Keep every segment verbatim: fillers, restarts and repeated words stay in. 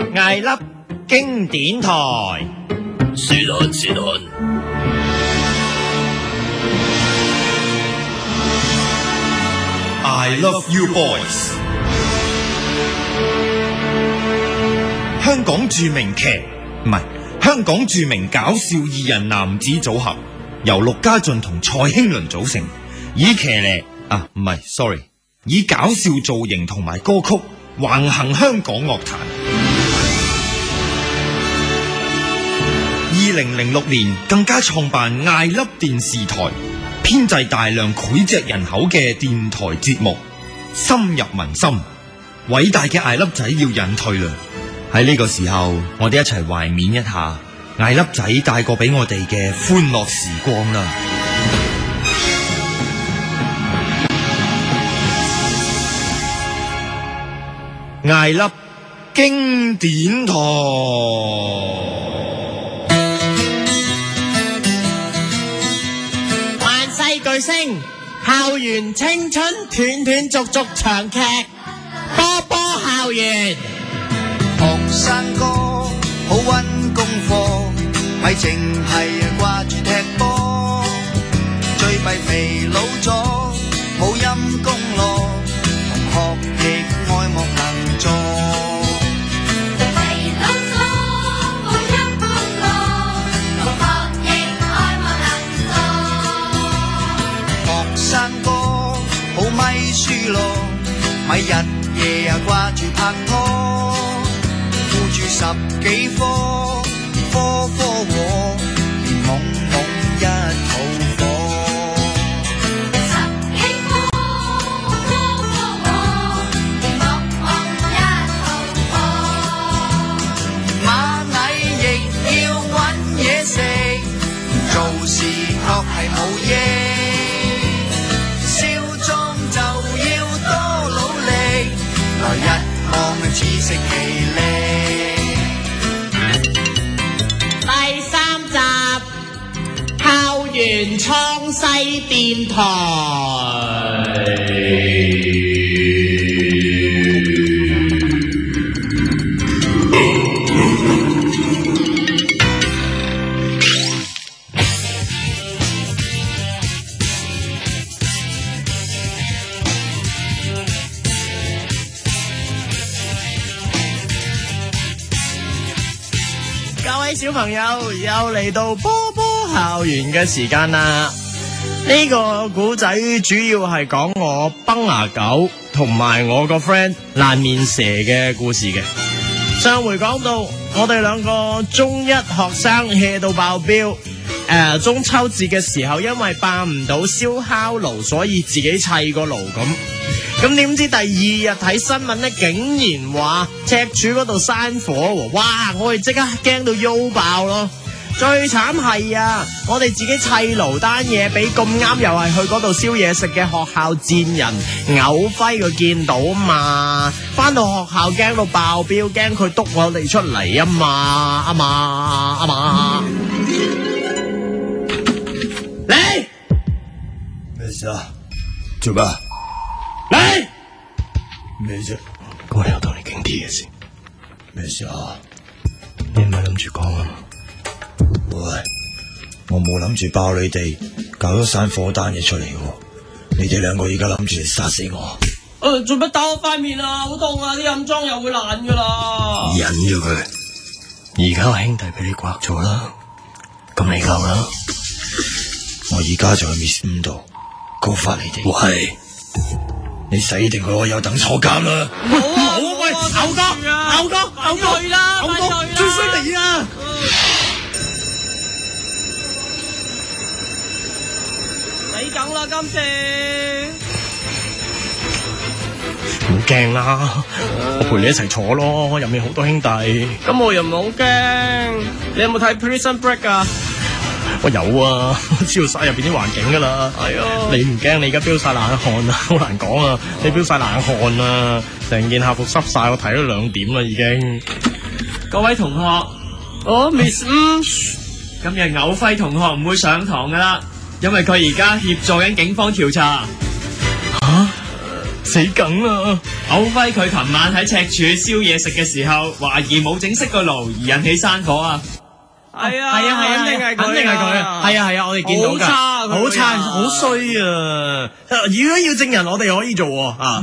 艾粒經典台。 是但是但。 I love you boys。香港著名劇唔係香港著名搞笑二人男子組合，由陸家俊同蔡興倫組成，以騎呢啊唔係 sorry， 以搞笑造型同埋歌曲橫行香港樂壇。二零零六年更加創辦艾粒電視台，編製大量膾炙人口嘅電台節目，深入民心。偉大嘅艾粒仔要隱退啦！喺呢個時候，我哋一齊懷緬一下艾粒仔帶過俾我哋嘅歡樂時光啦！艾粒經典台。 巨星校園青春斷斷續續長劇，波波校園。 學生哥好溫功課，咪淨係掛住踢波，最弊肥佬咗冇陰功咯，同學亦愛莫能助。咪輸咯，咪日夜啊掛住拍拖，顧住十幾科，科科我連懵懵一肚火。十幾科，科科我連懵懵一肚火。螞蟻亦要搵嘢食，做事確係冇益。來一望自食其力。 第三集校園創世電台。小朋友又嚟到波波校園嘅時間啦！呢個古仔主要係講我崩牙狗同埋我個 friend 爛面蛇嘅故事嘅。上回講到我哋兩個中一學生 hea 到爆表，誒、呃、中秋節嘅時候因為扮唔到燒烤爐，所以自己砌個爐咁。咁點知第二日睇新聞咧，竟然話赤柱嗰度山火喎！哇！我哋即刻驚到腰爆咯。最慘係啊，我哋自己砌爐單嘢，俾咁啱又係去嗰度燒嘢食嘅學校賤人牛輝佢見到啊嘛，翻到學校驚到爆表，驚佢督我哋出嚟啊嘛，啊嘛啊嘛！你咩事啊？做咩？ 你咩啫？ 我哋有同你傾啲嘢先。 咩事啊？ 你唔係諗住講啊？ 喂，我冇諗住爆你哋，搞咗散火單嘢出嚟喎。你哋兩個而家諗住殺死我？ 誒、呃，做乜打我塊面啊？好痛啊！啲暗裝又會爛噶啦。 忍咗佢。 而家我兄弟俾你刮咗啦，咁你夠啦。 我而家就去 Miss 五度告發你哋。喂！你死定佢，我有等坐監啦！ 冇啊！冇啊！喂，牛哥，牛哥，牛哥，啦，牛哥，最衰你啊！死梗啦，今次唔驚啦，我陪你一齊坐咯，入面好多兄弟。咁我又唔係好驚。你有冇睇 Prison Break 啊？我有啊，知道晒入邊啲環境噶啦。係啊，你唔驚？你而家飆晒冷汗啊，好難講啊！你飆晒冷汗啊，成件校服濕晒，我睇咗兩點啦已經。各位同學，哦 Miss 五，今日牛輝同學唔會上堂噶啦，因為佢而家協助緊警方調查。吓？ 死梗啦！ 歐輝佢琴晚喺赤柱燒嘢食嘅時候，懷疑冇整熄個爐而引起山火啊！ 係啊係啊係啊， 肯定係佢啊肯定係佢啊！係啊係啊，我哋見到㗎， 好差佢好差， 啊好衰啊！如果要證人，我哋可以做喎啊！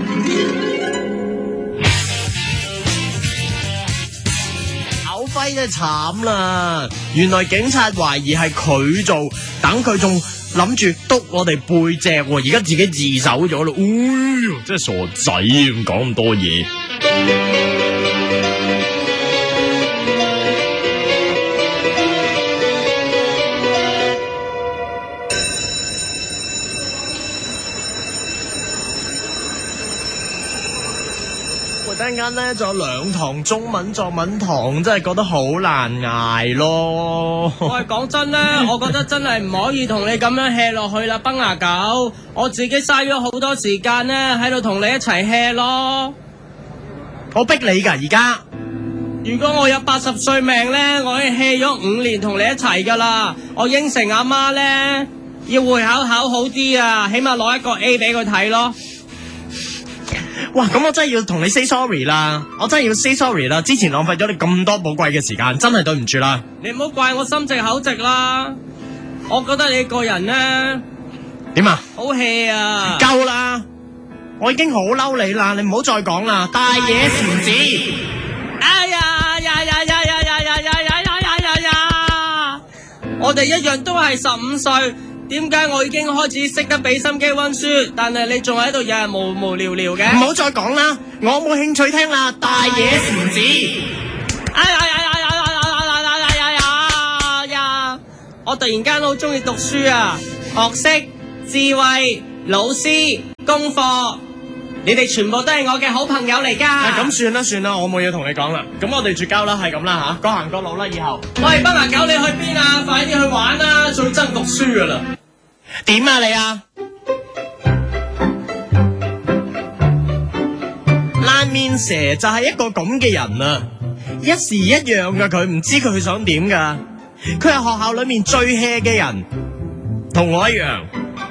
歐輝真係慘啦！原來警察懷疑係佢做，等佢仲諗住督我哋背脊喎，而家自己自首咗咯！哎呀，真係傻仔咁講咁多嘢。突然間咧，仲有兩堂中文作文堂，真係覺得好難捱咯。 喂，講真咧，我覺得真係唔可以同你咁樣 hea 落去啦，崩牙狗！我自己嘥咗好多時間咧，喺度同你一齊 hea 咯。 我逼你㗎，而家如果我有八十歲命咧，我已經 hea 咗五年同你一齊噶啦。我應承阿媽咧，要會考考好啲啊，起碼攞一個 A 俾佢睇咯。 哇！咁我真係要同你 say sorry 啦，我真係要 say sorry 啦。之前浪費咗你咁多寶貴嘅時間，真係對唔住啦。 你唔好怪我心直口直啦，我覺得你個人咧點啊？ 好 hea 啊！ 夠啦！我已經好嬲你啦，你唔好再講啦，大野禪子。 哎呀呀呀呀呀呀呀呀呀呀呀呀！我哋一樣都係十五歲。點解我已經開始識得俾心機溫書，但係你仲喺度日日無無聊聊嘅？ 唔好再講啦，我冇興趣聽啦，大野禪子。 哎呀呀呀呀呀呀呀呀呀呀呀！我突然間好中意讀書啊，學識、智慧、老師、功課，你哋全部都係我嘅好朋友嚟㗎。 咁算啦算啦，我冇嘢同你講啦，咁我哋絕交啦，係咁啦吓，各行各路啦，以後。 喂，北牙狗你去邊啊？快啲去玩啦，最憎讀書㗎啦！ 點啊你啊？爛面蛇就係一個咁嘅人啊，一時一樣噶，佢唔知佢想點噶，佢係學校裏面最 hea 嘅人，同我一樣。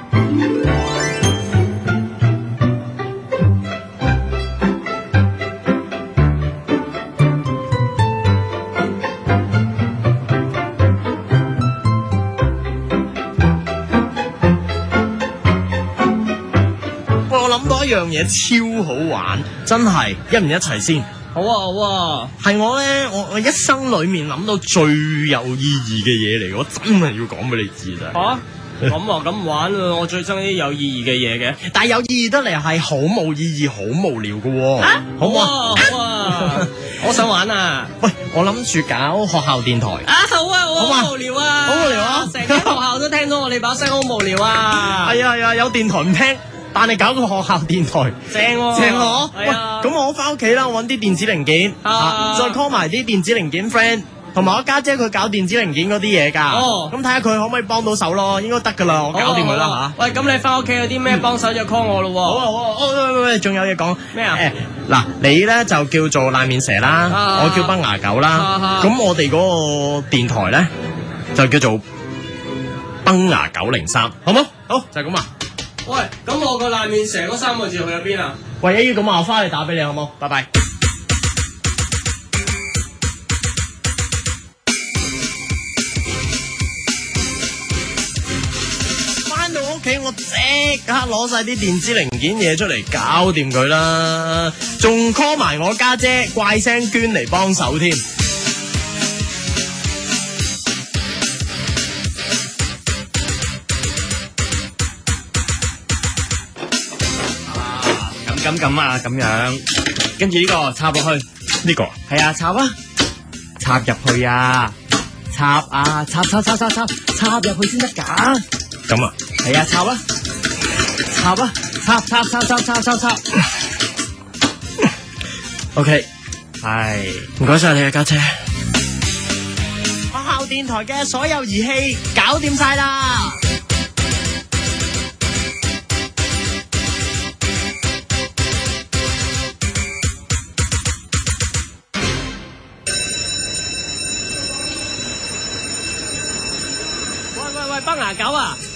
諗到一樣嘢超好玩，真係一唔一齊先？ 好啊好啊， 係我咧，我我一生裏面諗到最有意義嘅嘢嚟，我真係要講俾你知咋。 吓咁啊咁玩啊！我最憎啲有意義嘅嘢嘅， 但係有意義得嚟係好冇意義、好無聊嘅喎。 啊， 好唔好啊？好啊，我想玩啊！ 喂，我諗住搞學校電台。 啊好啊， 好嘛好無聊啊， 好無聊啊成間學校都聽到我哋把聲好無聊啊！ 係啊係啊，有電台唔聽。但係搞個學校電台正喎， 正喎，喂， 係啊， 咁我翻屋企啦，我揾啲電子零件， 啊啊再 call 埋啲電子零件 friend，同埋我家姐佢搞電子零件嗰啲嘢㗎， 哦咁睇下佢可唔可以幫到手咯，應該得㗎啦，我搞掂佢啦嚇。 喂，咁你翻屋企有啲咩幫手就 call 我咯喎。 好啊好啊，哦喂喂喂，仲有嘢講咩啊？ 誒嗱，你咧就叫做爛面蛇啦， 啊我叫崩牙狗啦， 啊咁我哋嗰個電台咧就叫做崩牙九零三，好冇？好就係咁啊。 喂，咁我個爛面蛇嗰三個字去咗邊啊？ 為咗要咁啊，我翻去打俾你好冇？拜拜。翻到屋企，我即刻攞晒啲電子零件嘢出嚟搞掂佢啦，仲 call 埋我家姐怪聲娟嚟幫手添。 咁咁啊，咁樣，跟住呢個插落去， 呢個係啊，插啊，插入去啊，插啊，插插插插插，插入去先得噶。 咁啊， 係啊，插啊，插啊，插插插插插插插。 OK， 係， 唔該晒你啊，家姐。學校電台嘅所有儀器搞掂晒啦。 喂喂喂，崩牙狗啊！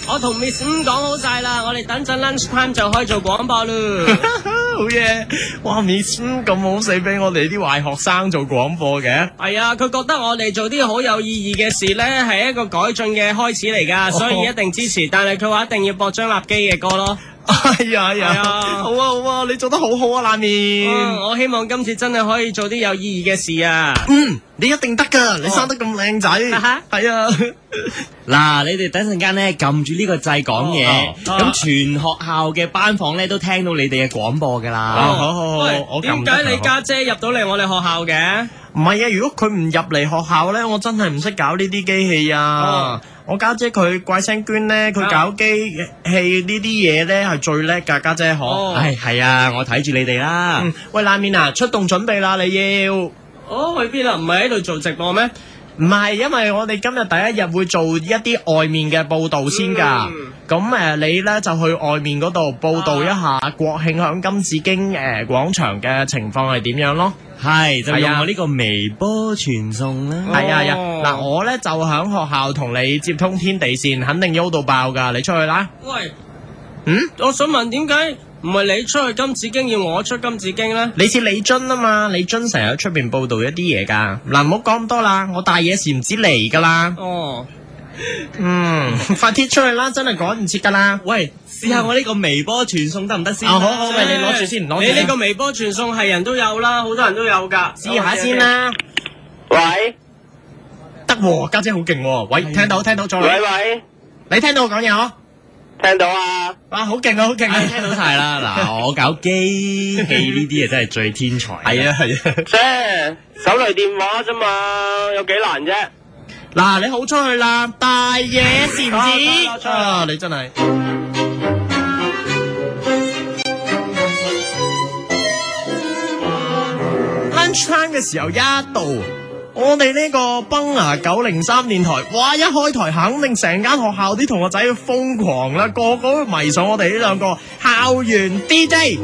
我同 Miss 五講好晒啦，我哋等陣 lunch time 就可以做廣播咯。 好嘢！哇 ，Miss 咁好死俾我哋啲壞學生做廣播嘅。 係啊，佢覺得我哋做啲好有意義嘅事呢，係一個改進嘅開始嚟㗎，所以一定支持。但係佢話一定要播張立基嘅歌咯。 哎呀哎呀， 係啊好啊好啊，你做得好好啊，冷面。 嗯我希望今次真係可以做啲有意義嘅事啊！ 嗯，你一定得噶，你生得咁靚仔。 啊哈係啊。 嗱，你哋等陣間咧撳住呢個掣講嘢， 哦咁、 哦全學校嘅班房咧都聽到你哋嘅廣播噶啦。 啊好好好喂我點撳得啊解你家姐入到嚟我哋學校嘅？ 唔係啊，如果佢唔入嚟學校咧，我真係唔識搞呢啲機器啊。 哦我家姐佢怪聲娟咧，佢啊搞機器呢啲嘢咧係最叻噶，家姐可。 哦唉，係啊，我睇住你哋啦。 嗯，喂，冷面啊，出動準備啦，你要。 哦，去邊啊？唔係喺度做直播咩？ 唔係，因為我哋今日第一日會做一啲外面嘅報導先㗎。 嗯咁誒、呃你咧就去外面嗰度報導一下國慶響金紫荊誒、呃、廣場嘅情況係點樣咯。 係就係啊用我呢個微波傳送啦。 係啊係啊， 哦嗱我咧就響學校同你接通天地線，肯定喐到爆㗎。你出去啦。 喂， 嗯， 我想問點解唔係你出去金紫荊，要我出金紫荊咧？ 你似李津啊嘛，李津成日喺出邊報導一啲嘢㗎。嗱，唔好講咁多啦，我大嘢時唔知嚟㗎啦。 哦， 嗯，快啲出去啦，真係趕唔切㗎啦。 喂，試下我呢個微波傳送得唔得先？ 啊好好喂你攞住先攞住先你呢個微波傳送係人都有啦，好多人都有㗎。 試下先啦。 喂得喎，家姐好勁喎！喂，聽到聽到再喂嚟， 喂， 你聽到我講嘢嗬？ 聽到啊？ 哇，好勁啊，好勁啊！ 聽到晒啦。嗱，我搞機器呢啲嘢真係最天才。 係啊係啊， 啫，手提電話啫嘛，有幾難啫？ 嗱你好出去啦，大嘢是唔啊止啊！你真係。lunch time 嘅時候一到，我哋呢個崩牙九零三電台，哇！一開台肯定成間學校啲同學仔瘋狂啦，個個都迷上我哋呢兩個校園 D J。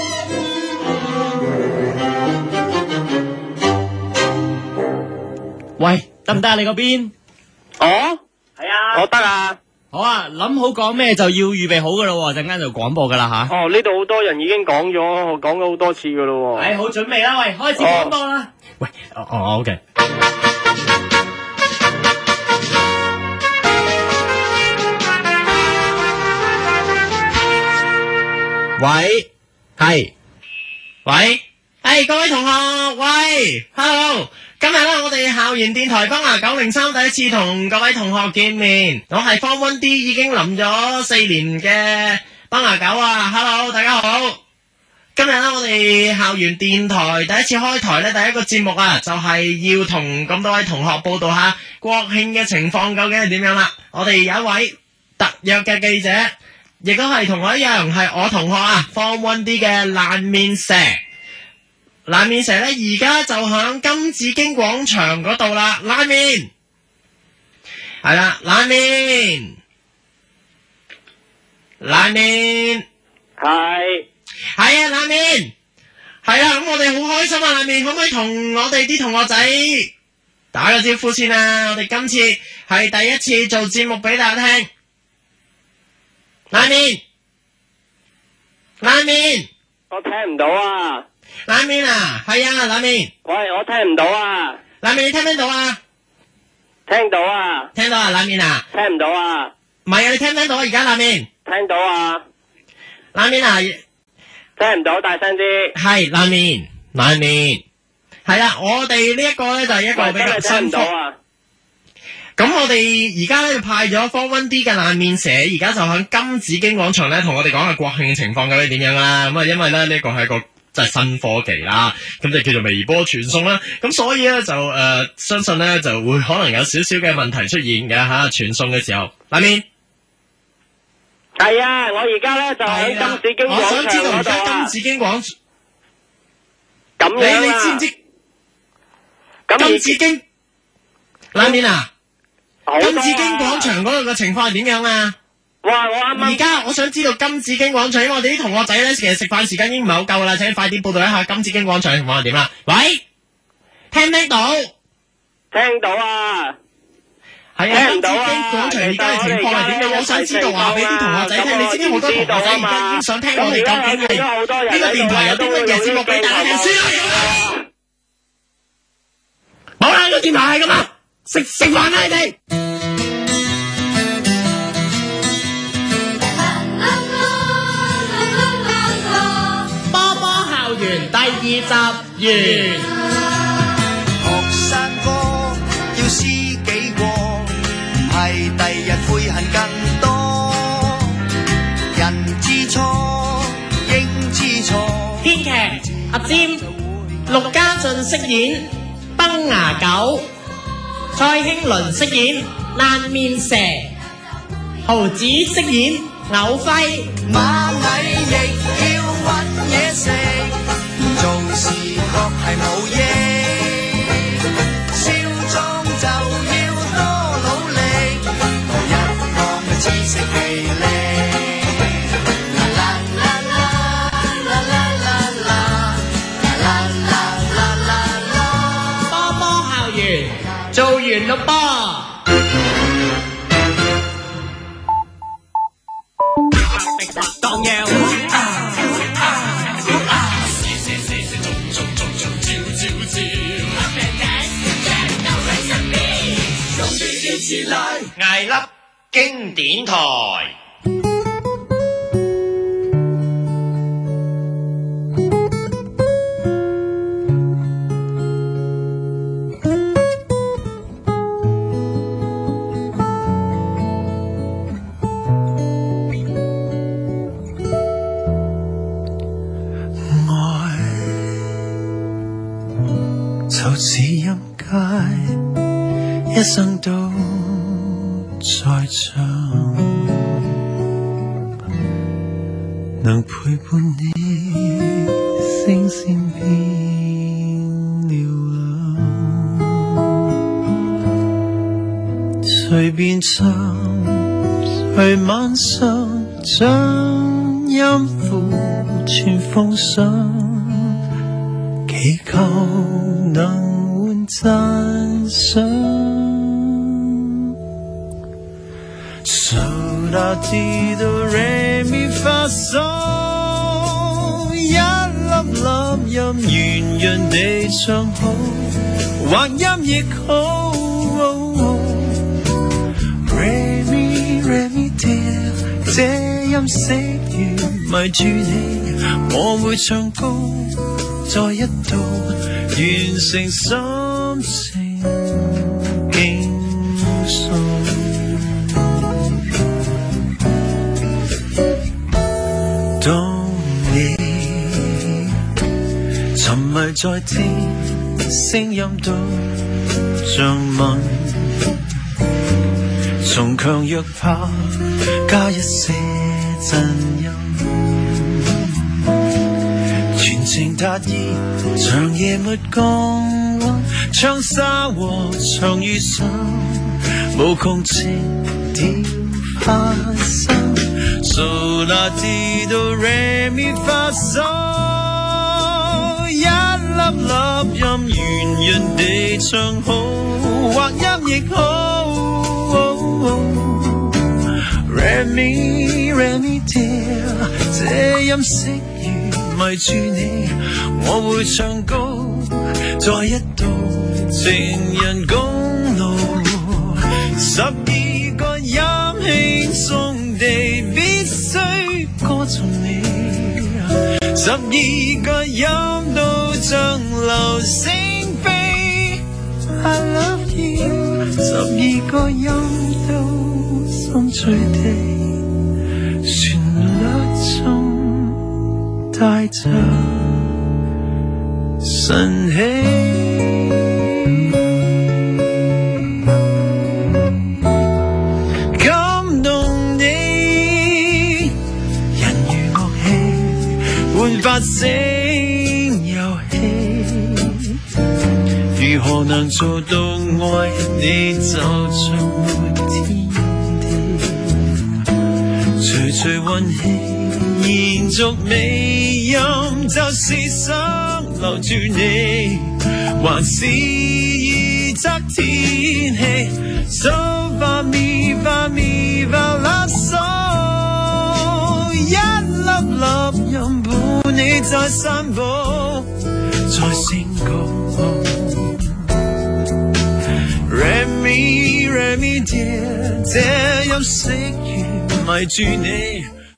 喂，得唔得啊？你嗰邊？ 哦，係啊，我得啊。 好啊，諗好講咩就要預備好噶咯，陣間就廣播噶啦吓。 哦，呢度好多人已經講咗，我講咗好多次噶咯。 係好準備啦，喂，開始廣播啦。 喂，哦哦，OK。喂，係，喂，係各位同學，喂，hello，今日咧我哋校園電台崩牙九零三第一次同各位同學見面，我係 Form One D 已經臨咗四年嘅崩牙九啊 ，hello，大家好。今日咧，我哋校園電台第一次開台咧，第一個節目啊，就係要同咁多位同學報道下國慶嘅情況究竟係點樣啦。我哋有一位特約嘅記者，亦都係同我一樣係我同學啊 Form One D 嘅爛面蛇。爛面蛇咧，而家就響金紫荊廣場嗰度啦。爛面係啦，爛面，爛面係。 係啊，冷面，係啊，咁我哋好開心啊，冷面，可唔可以同我哋啲同學仔打個招呼先啊？我哋今次係第一次做節目俾大家聽，冷面，冷面， 我聽唔到啊！ 冷面啊，係啊，冷面， 喂，我聽唔到啊！ 冷面你聽唔聽到啊？ 聽到啊！ 聽到啊，冷面啊， 聽唔到啊！ 唔係啊，你聽唔聽到啊？而家冷面， 聽到啊！ 冷面啊， 聽唔到，大聲啲！ 係冷面，冷面，係啦，我哋呢一個咧就係一個喂， 比真係聽較新科。 唔到啊！ 咁我哋而家咧就派咗 Form One D 嘅爛面蛇，而家就喺金紫荊廣場咧同我哋講下國慶情況究竟點樣啦。咁啊，因為咧呢個係一個即係新科技啦，咁就叫做微波傳送啦。咁所以咧就誒、呃、相信咧就會可能有少少嘅問題出現嘅吓，傳送嘅時候，爛面。 係啊，我而家咧就喺金紫荊我想廣知道而場嗰度啊！ 家金紫荊廣咁你樣啊！ 你知唔知咁金紫荊爛面啊？ 好多啊金紫荊廣場嗰度嘅情況係點樣啊？ 哇！我啱啱而家我想知道金紫荊廣場，因為我哋啲同學仔咧，其實食飯時間已經唔係好夠啦，請快啲報道一下金紫荊廣場嘅情況係點啦。喂，聽唔聽到？ 聽到啊！ 係啊，新紫荊廣場而家嘅情況係點樣？我想知道話俾啲同學仔聽。你知唔知好多同學仔而家已經想聽我哋究竟係呢個電台有啲乜嘢節目俾大家聽先啦？冇啦，呢個電台係咁啊！食食飯啦你哋！ 波波校園第二集完。 學生哥要知己過，唔係第日悔恨更多。人之初，應知錯。 編劇阿占，陸家俊飾演崩牙狗，蔡興倫飾演爛面蛇，豪子飾演牛輝。 螞蟻亦要搵嘢食，做事確係冇益。少壯就要多努力，來日望嘅知識魅力。啦啦啦啦啦啦啦啦啦啦啦啦。 波波校園做完咯噃。當腰艾粒經典台。 就似音階，一生都在唱，能陪伴你，聲線變了樣，隨便唱，隨晚上將音符全奉上，祈求能換讚賞。So la ti do re mi fa sol， 一粒粒音圓潤地唱好，或音亦好。Re mi re mi dear， 這音色如迷住你，我會唱高，再一度完成心情傾訴。當你沉迷在聽，聲音都像吻，從強弱怕加一些震音，全情達意，長夜沒降溫，長沙和長雨上，無窮情調發生。So la ti do re mi fa sol， 一粒粒音圓潤地唱好，或音亦好。Re mi re mi dear， 這音色如迷住你，我會唱高，再一度情人公路，十二個音輕鬆地必須歌頌你，十二個音都像流星飛 I love you， 十二個音都心醉地旋律中帶着神氣。發聲遊戲，如何能做到愛你就像沒天地，徐徐運氣延續美音，就是想留住你，還是預測天氣。So 你在散步，在星空。Remy Remy 姐，這休息完迷住你。